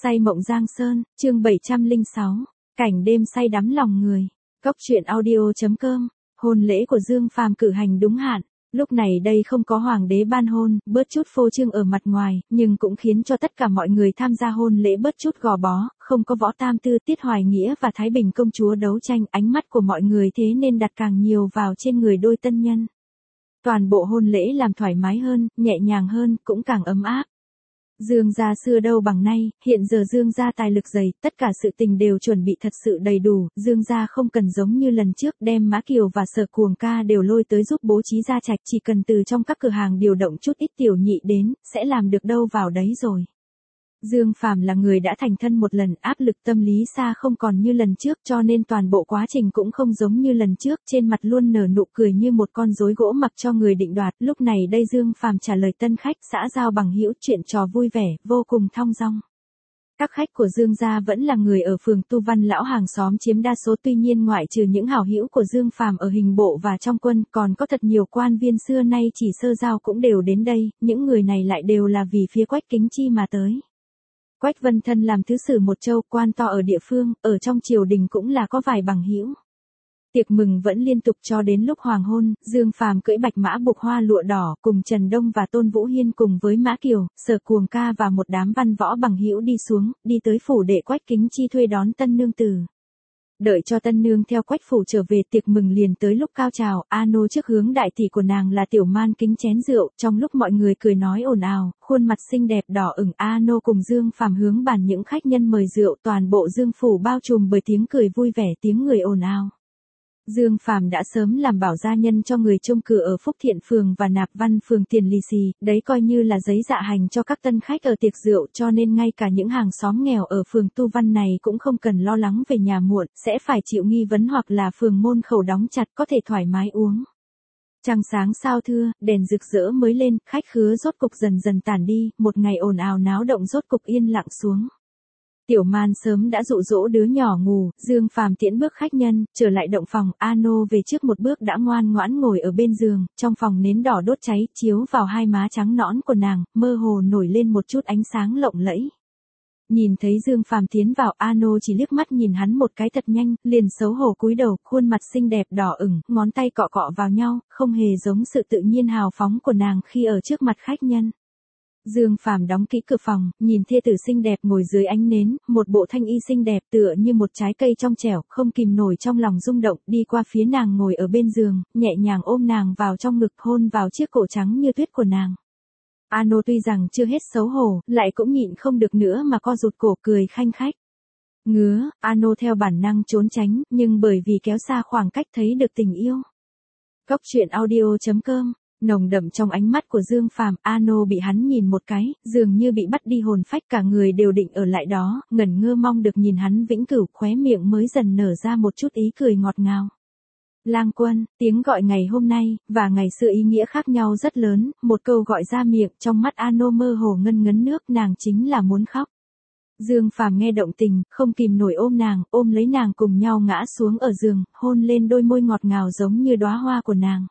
Say mộng Giang Sơn, chương 706, cảnh đêm say đắm lòng người. Cốc truyện audio.com, hôn lễ của Dương Phàm cử hành đúng hạn. Lúc này đây không có hoàng đế ban hôn, bớt chút phô trương ở mặt ngoài, nhưng cũng khiến cho tất cả mọi người tham gia hôn lễ bớt chút gò bó, không có Võ Tam Tư, Tiết Hoài Nghĩa và Thái Bình công chúa đấu tranh, ánh mắt của mọi người thế nên đặt càng nhiều vào trên người đôi tân nhân. Toàn bộ hôn lễ làm thoải mái hơn, nhẹ nhàng hơn, cũng càng ấm áp. Dương gia xưa đâu bằng nay, hiện giờ Dương gia tài lực dày, tất cả sự tình đều chuẩn bị thật sự đầy đủ, Dương gia không cần giống như lần trước đem Mã Kiều và Sở Cuồng ca đều lôi tới giúp bố trí gia trạch, chỉ cần từ trong các cửa hàng điều động chút ít tiểu nhị đến, sẽ làm được đâu vào đấy rồi. Dương Phàm là người đã thành thân một lần, áp lực tâm lý xa không còn như lần trước, cho nên toàn bộ quá trình cũng không giống như lần trước, trên mặt luôn nở nụ cười như một con rối gỗ mặc cho người định đoạt. Lúc này đây Dương Phàm trả lời tân khách, xã giao bằng hữu, chuyện trò vui vẻ, vô cùng thong dong. Các khách của Dương gia vẫn là người ở phường Tu Văn lão hàng xóm chiếm đa số, tuy nhiên ngoại trừ những hảo hữu của Dương Phàm ở hình bộ và trong quân, còn có thật nhiều quan viên xưa nay chỉ sơ giao cũng đều đến đây, những người này lại đều là vì phía Quách Kính Chi mà tới. Quách Vân Thân làm thứ sử một châu, quan to ở địa phương, ở trong triều đình cũng là có vài bằng hữu. Tiệc mừng vẫn liên tục cho đến lúc hoàng hôn, Dương Phàm cưỡi bạch mã buộc hoa lụa đỏ, cùng Trần Đông và Tôn Vũ Hiên cùng với Mã Kiều, Sở Cuồng ca và một đám văn võ bằng hữu đi xuống, đi tới phủ để Quách Kính Chi thuê đón tân nương tử. Đợi cho tân nương theo Quách phủ trở về, tiệc mừng liền tới lúc cao trào, Ano trước hướng đại tỷ của nàng là Tiểu Man kính chén rượu, trong lúc mọi người cười nói ồn ào, khuôn mặt xinh đẹp đỏ ửng, Ano cùng Dương Phàm hướng bàn những khách nhân mời rượu, toàn bộ Dương phủ bao trùm bởi tiếng cười vui vẻ, tiếng người ồn ào. Dương Phàm đã sớm làm bảo gia nhân cho người trông cửa ở Phúc Thiện phường và Nạp Văn phường tiền lì xì, đấy coi như là giấy dạ hành cho các tân khách ở tiệc rượu, cho nên ngay cả những hàng xóm nghèo ở phường Tu Văn này cũng không cần lo lắng về nhà muộn, sẽ phải chịu nghi vấn hoặc là phường môn khẩu đóng chặt, có thể thoải mái uống. Trăng sáng sao thưa, đèn rực rỡ mới lên, khách khứa rốt cục dần dần tản đi, một ngày ồn ào náo động rốt cục yên lặng xuống. Tiểu Man sớm đã dụ dỗ đứa nhỏ ngủ, Dương Phàm tiễn bước khách nhân, trở lại động phòng, Ano về trước một bước đã ngoan ngoãn ngồi ở bên giường, trong phòng nến đỏ đốt cháy, chiếu vào hai má trắng nõn của nàng, mơ hồ nổi lên một chút ánh sáng lộng lẫy. Nhìn thấy Dương Phàm tiến vào, Ano chỉ liếc mắt nhìn hắn một cái thật nhanh, liền xấu hổ cúi đầu, khuôn mặt xinh đẹp đỏ ửng, ngón tay cọ cọ vào nhau, không hề giống sự tự nhiên hào phóng của nàng khi ở trước mặt khách nhân. Dương Phàm đóng kỹ cửa phòng, nhìn thê tử xinh đẹp ngồi dưới ánh nến, một bộ thanh y xinh đẹp tựa như một trái cây trong trẻo, không kìm nổi trong lòng rung động, đi qua phía nàng ngồi ở bên giường, nhẹ nhàng ôm nàng vào trong ngực, hôn vào chiếc cổ trắng như tuyết của nàng. Ano tuy rằng chưa hết xấu hổ, lại cũng nhịn không được nữa mà co rụt cổ cười khanh khách. Ngứa, Ano theo bản năng trốn tránh, nhưng bởi vì kéo xa khoảng cách thấy được tình yêu. Cốc truyện audio.com. Nồng đậm trong ánh mắt của Dương Phàm, Ano bị hắn nhìn một cái, dường như bị bắt đi hồn phách, cả người đều định ở lại đó, ngẩn ngơ mong được nhìn hắn vĩnh cửu, khóe miệng mới dần nở ra một chút ý cười ngọt ngào. Lang Quân, tiếng gọi ngày hôm nay, và ngày xưa ý nghĩa khác nhau rất lớn, một câu gọi ra miệng, trong mắt Ano mơ hồ ngân ngấn nước, nàng chính là muốn khóc. Dương Phàm nghe động tình, không kìm nổi ôm lấy nàng cùng nhau ngã xuống ở giường, hôn lên đôi môi ngọt ngào giống như đóa hoa của nàng.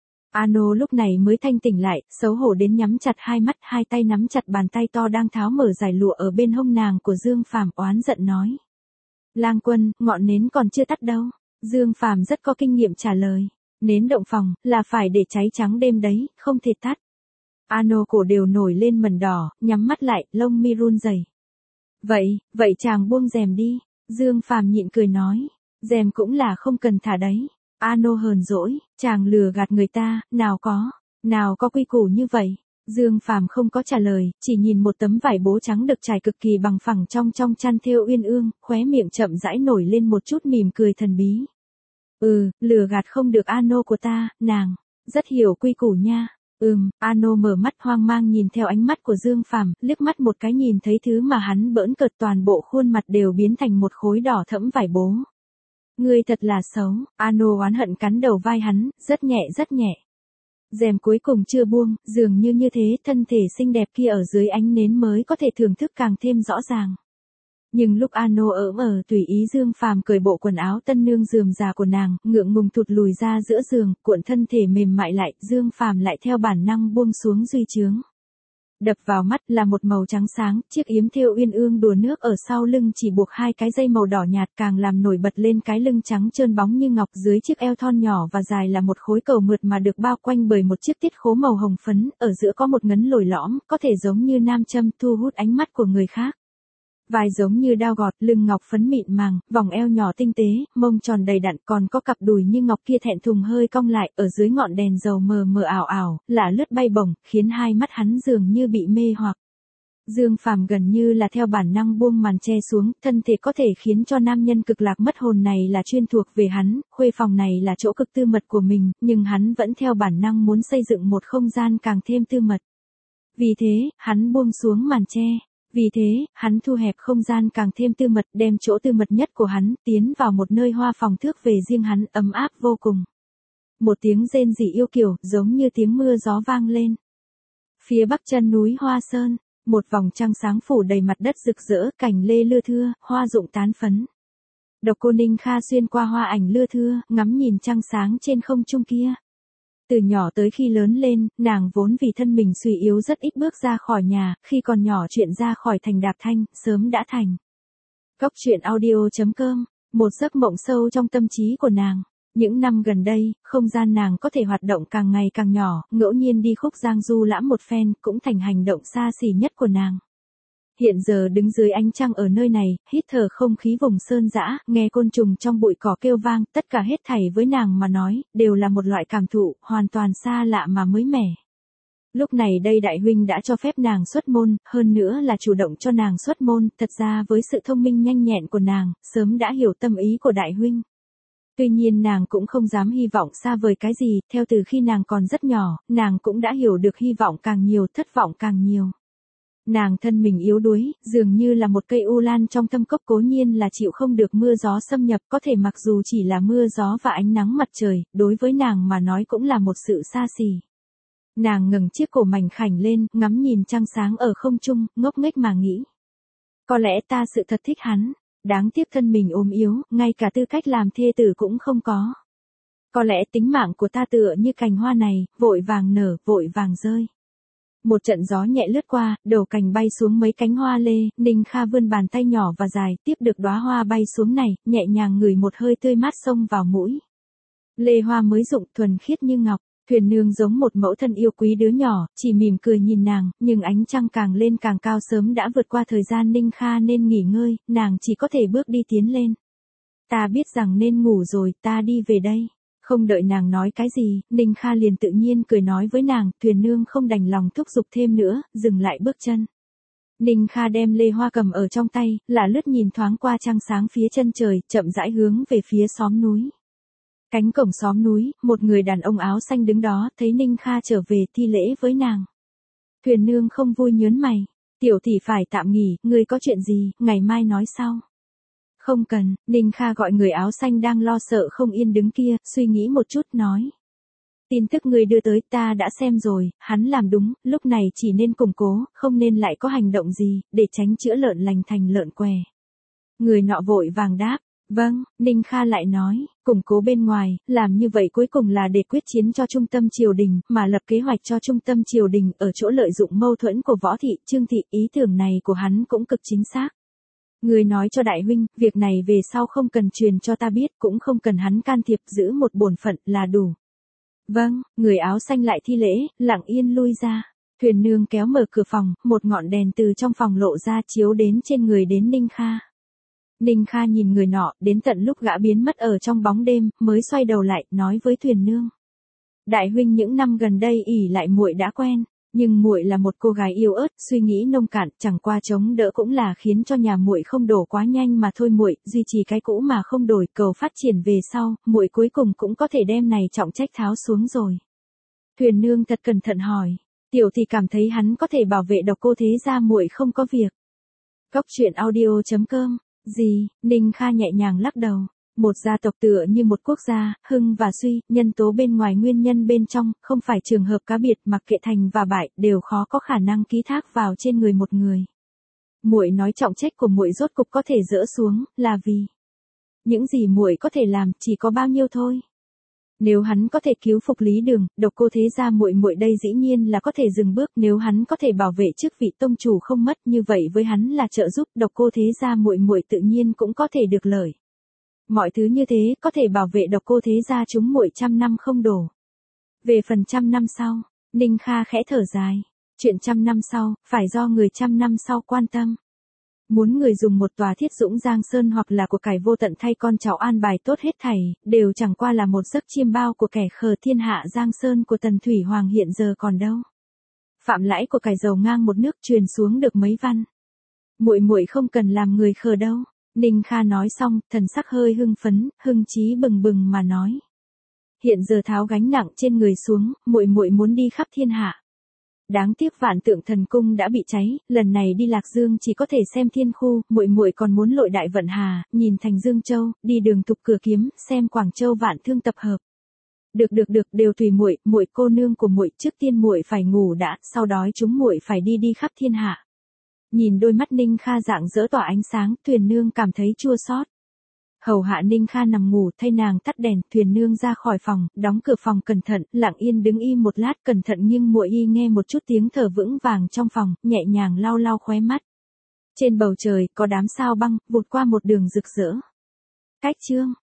Ano lúc này mới thanh tỉnh lại, xấu hổ đến nhắm chặt hai mắt, hai tay nắm chặt bàn tay to đang tháo mở giải lụa ở bên hông nàng của Dương Phàm, oán giận nói. Lang Quân, ngọn nến còn chưa tắt đâu. Dương Phàm rất có kinh nghiệm trả lời. Nến động phòng, là phải để cháy trắng đêm đấy, không thể tắt. Ano cổ đều nổi lên mẩn đỏ, nhắm mắt lại, lông mi run rẩy. Vậy chàng buông rèm đi. Dương Phàm nhịn cười nói. Rèm cũng là không cần thả đấy. Ano hờn dỗi, chàng lừa gạt người ta, nào có quy củ như vậy. Dương Phàm không có trả lời, chỉ nhìn một tấm vải bố trắng được trải cực kỳ bằng phẳng trong chăn thêu uyên ương, khóe miệng chậm rãi nổi lên một chút mỉm cười thần bí. Lừa gạt không được Ano của ta, nàng rất hiểu quy củ nha. Ano mở mắt hoang mang nhìn theo ánh mắt của Dương Phàm, liếc mắt một cái nhìn thấy thứ mà hắn bỡn cợt, toàn bộ khuôn mặt đều biến thành một khối đỏ thẫm vải bố. Ngươi thật là xấu, Ano oán hận cắn đầu vai hắn, rất nhẹ. Rèm cuối cùng chưa buông, dường như thế, thân thể xinh đẹp kia ở dưới ánh nến mới có thể thưởng thức càng thêm rõ ràng. Nhưng lúc Ano tùy ý Dương Phàm cởi bộ quần áo tân nương rườm rà của nàng, ngượng ngùng thụt lùi ra giữa giường, cuộn thân thể mềm mại lại, Dương Phàm lại theo bản năng buông xuống duy chướng. Đập vào mắt là một màu trắng sáng, chiếc yếm thêu uyên ương đùa nước ở sau lưng chỉ buộc hai cái dây màu đỏ nhạt càng làm nổi bật lên cái lưng trắng trơn bóng như ngọc, dưới chiếc eo thon nhỏ và dài là một khối cầu mượt mà được bao quanh bởi một chiếc tiết khố màu hồng phấn, ở giữa có một ngấn lồi lõm, có thể giống như nam châm thu hút ánh mắt của người khác. Vai giống như đao gọt, lưng ngọc phấn mịn màng, vòng eo nhỏ tinh tế, mông tròn đầy đặn, còn có cặp đùi như ngọc kia thẹn thùng hơi cong lại, ở dưới ngọn đèn dầu mờ mờ ảo ảo, lả lướt bay bổng, khiến hai mắt hắn dường như bị mê hoặc. Dương Phàm gần như là theo bản năng buông màn che xuống, thân thể có thể khiến cho nam nhân cực lạc mất hồn này là chuyên thuộc về hắn, khuê phòng này là chỗ cực tư mật của mình, nhưng hắn vẫn theo bản năng muốn xây dựng một không gian càng thêm tư mật. Vì thế, hắn buông xuống màn che. Vì thế, hắn thu hẹp không gian càng thêm tư mật, đem chỗ tư mật nhất của hắn tiến vào một nơi hoa phòng thước về riêng hắn, ấm áp vô cùng. Một tiếng rên rỉ yêu kiều, giống như tiếng mưa gió vang lên. Phía bắc chân núi Hoa Sơn, một vòng trăng sáng phủ đầy mặt đất rực rỡ, cành lê lưa thưa, hoa rụng tán phấn. Độc Cô Ninh Kha xuyên qua hoa ảnh lưa thưa, ngắm nhìn trăng sáng trên không trung kia. Từ nhỏ tới khi lớn lên, nàng vốn vì thân mình suy yếu rất ít bước ra khỏi nhà, khi còn nhỏ chuyện ra khỏi thành đạp thanh, sớm đã thành. Góc truyện audio.com, một giấc mộng sâu trong tâm trí của nàng. Những năm gần đây, không gian nàng có thể hoạt động càng ngày càng nhỏ, ngẫu nhiên đi khúc giang du lãm một phen, cũng thành hành động xa xỉ nhất của nàng. Hiện giờ đứng dưới ánh trăng ở nơi này, hít thở không khí vùng sơn dã, nghe côn trùng trong bụi cỏ kêu vang, tất cả hết thảy với nàng mà nói, đều là một loại cảm thụ, hoàn toàn xa lạ mà mới mẻ. Lúc này đây đại huynh đã cho phép nàng xuất môn, hơn nữa là chủ động cho nàng xuất môn, thật ra với sự thông minh nhanh nhẹn của nàng, sớm đã hiểu tâm ý của đại huynh. Tuy nhiên nàng cũng không dám hy vọng xa vời cái gì, theo từ khi nàng còn rất nhỏ, nàng cũng đã hiểu được hy vọng càng nhiều, thất vọng càng nhiều. Nàng thân mình yếu đuối, dường như là một cây u lan trong thâm cốc, cố nhiên là chịu không được mưa gió xâm nhập, có thể mặc dù chỉ là mưa gió và ánh nắng mặt trời, đối với nàng mà nói cũng là một sự xa xỉ. Nàng ngẩng chiếc cổ mảnh khảnh lên, ngắm nhìn trăng sáng ở không trung, ngốc nghếch mà nghĩ. Có lẽ ta sự thật thích hắn, đáng tiếc thân mình ốm yếu, ngay cả tư cách làm thê tử cũng không có. Có lẽ tính mạng của ta tựa như cành hoa này, vội vàng nở, vội vàng rơi. Một trận gió nhẹ lướt qua, đầu cành bay xuống mấy cánh hoa lê, Ninh Kha vươn bàn tay nhỏ và dài, tiếp được đóa hoa bay xuống này, nhẹ nhàng ngửi một hơi tươi mát xông vào mũi. Lê hoa mới rụng, thuần khiết như ngọc, Thuyền Nương giống một mẫu thân yêu quý đứa nhỏ, chỉ mỉm cười nhìn nàng, nhưng ánh trăng càng lên càng cao, sớm đã vượt qua thời gian Ninh Kha nên nghỉ ngơi, nàng chỉ có thể bước đi tiến lên. Ta biết rằng nên ngủ rồi, ta đi về đây. Không đợi nàng nói cái gì, Ninh Kha liền tự nhiên cười nói với nàng, Thuyền Nương không đành lòng thúc giục thêm nữa, dừng lại bước chân. Ninh Kha đem lê hoa cầm ở trong tay, lả lướt nhìn thoáng qua trăng sáng phía chân trời, chậm rãi hướng về phía xóm núi. Cánh cổng xóm núi, một người đàn ông áo xanh đứng đó, thấy Ninh Kha trở về thi lễ với nàng. Thuyền Nương không vui nhớn mày, tiểu tỷ phải tạm nghỉ, ngươi có chuyện gì, ngày mai nói sau. Không cần, Ninh Kha gọi người áo xanh đang lo sợ không yên đứng kia, suy nghĩ một chút nói. Tin tức ngươi đưa tới ta đã xem rồi, hắn làm đúng, lúc này chỉ nên củng cố, không nên lại có hành động gì, để tránh chữa lợn lành thành lợn què. Người nọ vội vàng đáp, vâng, Ninh Kha lại nói, củng cố bên ngoài, làm như vậy cuối cùng là để quyết chiến cho trung tâm triều đình, mà lập kế hoạch cho trung tâm triều đình ở chỗ lợi dụng mâu thuẫn của Võ Thị, Trương Thị, ý tưởng này của hắn cũng cực chính xác. Người nói cho đại huynh, việc này về sau không cần truyền cho ta biết, cũng không cần hắn can thiệp, giữ một bổn phận là đủ. Vâng, người áo xanh lại thi lễ, lặng yên lui ra. Thuyền Nương kéo mở cửa phòng, một ngọn đèn từ trong phòng lộ ra chiếu đến trên người đến Ninh Kha. Ninh Kha nhìn người nọ, đến tận lúc gã biến mất ở trong bóng đêm, mới xoay đầu lại, nói với Thuyền Nương. Đại huynh những năm gần đây ỷ lại muội đã quen. Nhưng muội là một cô gái yếu ớt, suy nghĩ nông cạn, chẳng qua chống đỡ cũng là khiến cho nhà muội không đổ quá nhanh mà thôi, muội duy trì cái cũ mà không đổi, cầu phát triển về sau, muội cuối cùng cũng có thể đem này trọng trách tháo xuống rồi. Thuyền Nương thật cẩn thận hỏi, tiểu thì cảm thấy hắn có thể bảo vệ Độc Cô thế gia, muội không có việc. Góc truyện audio.com, gì, Ninh Kha nhẹ nhàng lắc đầu. Một gia tộc tựa như một quốc gia, hưng và suy, nhân tố bên ngoài nguyên nhân bên trong, không phải trường hợp cá biệt, mặc kệ thành và bại, đều khó có khả năng ký thác vào trên người một người. Muội nói trọng trách của muội rốt cục có thể dỡ xuống, là vì những gì muội có thể làm, chỉ có bao nhiêu thôi. Nếu hắn có thể cứu phục Lý Đường, Độc Cô Thế Gia muội muội đây dĩ nhiên là có thể dừng bước, nếu hắn có thể bảo vệ chức vị tông chủ không mất, như vậy với hắn là trợ giúp, Độc Cô Thế Gia muội muội tự nhiên cũng có thể được lợi. Mọi thứ như thế có thể bảo vệ Độc Cô Thế Gia chúng muội trăm năm không đổ. Về phần trăm năm sau, Ninh Kha khẽ thở dài. Chuyện trăm năm sau, phải do người trăm năm sau quan tâm. Muốn người dùng một tòa Thiết Dũng Giang Sơn hoặc là của cải vô tận thay con cháu an bài tốt hết thảy, đều chẳng qua là một giấc chiêm bao của kẻ khờ. Thiên hạ Giang Sơn của Tần Thủy Hoàng hiện giờ còn đâu. Phạm lãi của cải giàu ngang một nước truyền xuống được mấy văn. Muội muội không cần làm người khờ đâu. Ninh Kha nói xong, thần sắc hơi hưng phấn, hưng chí bừng bừng mà nói. Hiện giờ tháo gánh nặng trên người xuống, muội muội muốn đi khắp thiên hạ. Đáng tiếc Vạn Tượng Thần Cung đã bị cháy, lần này đi Lạc Dương chỉ có thể xem thiên khu, muội muội còn muốn lội đại vận hà, nhìn thành Dương Châu, đi đường Tục Cửa Kiếm, xem Quảng Châu Vạn Thương tập hợp. Được, đều tùy muội, muội cô nương của muội, trước tiên muội phải ngủ đã, sau đó chúng muội phải đi khắp thiên hạ. Nhìn đôi mắt Ninh Kha rạng rỡ tỏa ánh sáng, Thuyền Nương cảm thấy chua xót. Hầu hạ Ninh Kha nằm ngủ, thay nàng tắt đèn, Thuyền Nương ra khỏi phòng, đóng cửa phòng cẩn thận, lặng yên đứng im một lát cẩn thận nhưng muội y nghe một chút tiếng thở vững vàng trong phòng, nhẹ nhàng lau khóe mắt. Trên bầu trời có đám sao băng vụt qua một đường rực rỡ. Cách chương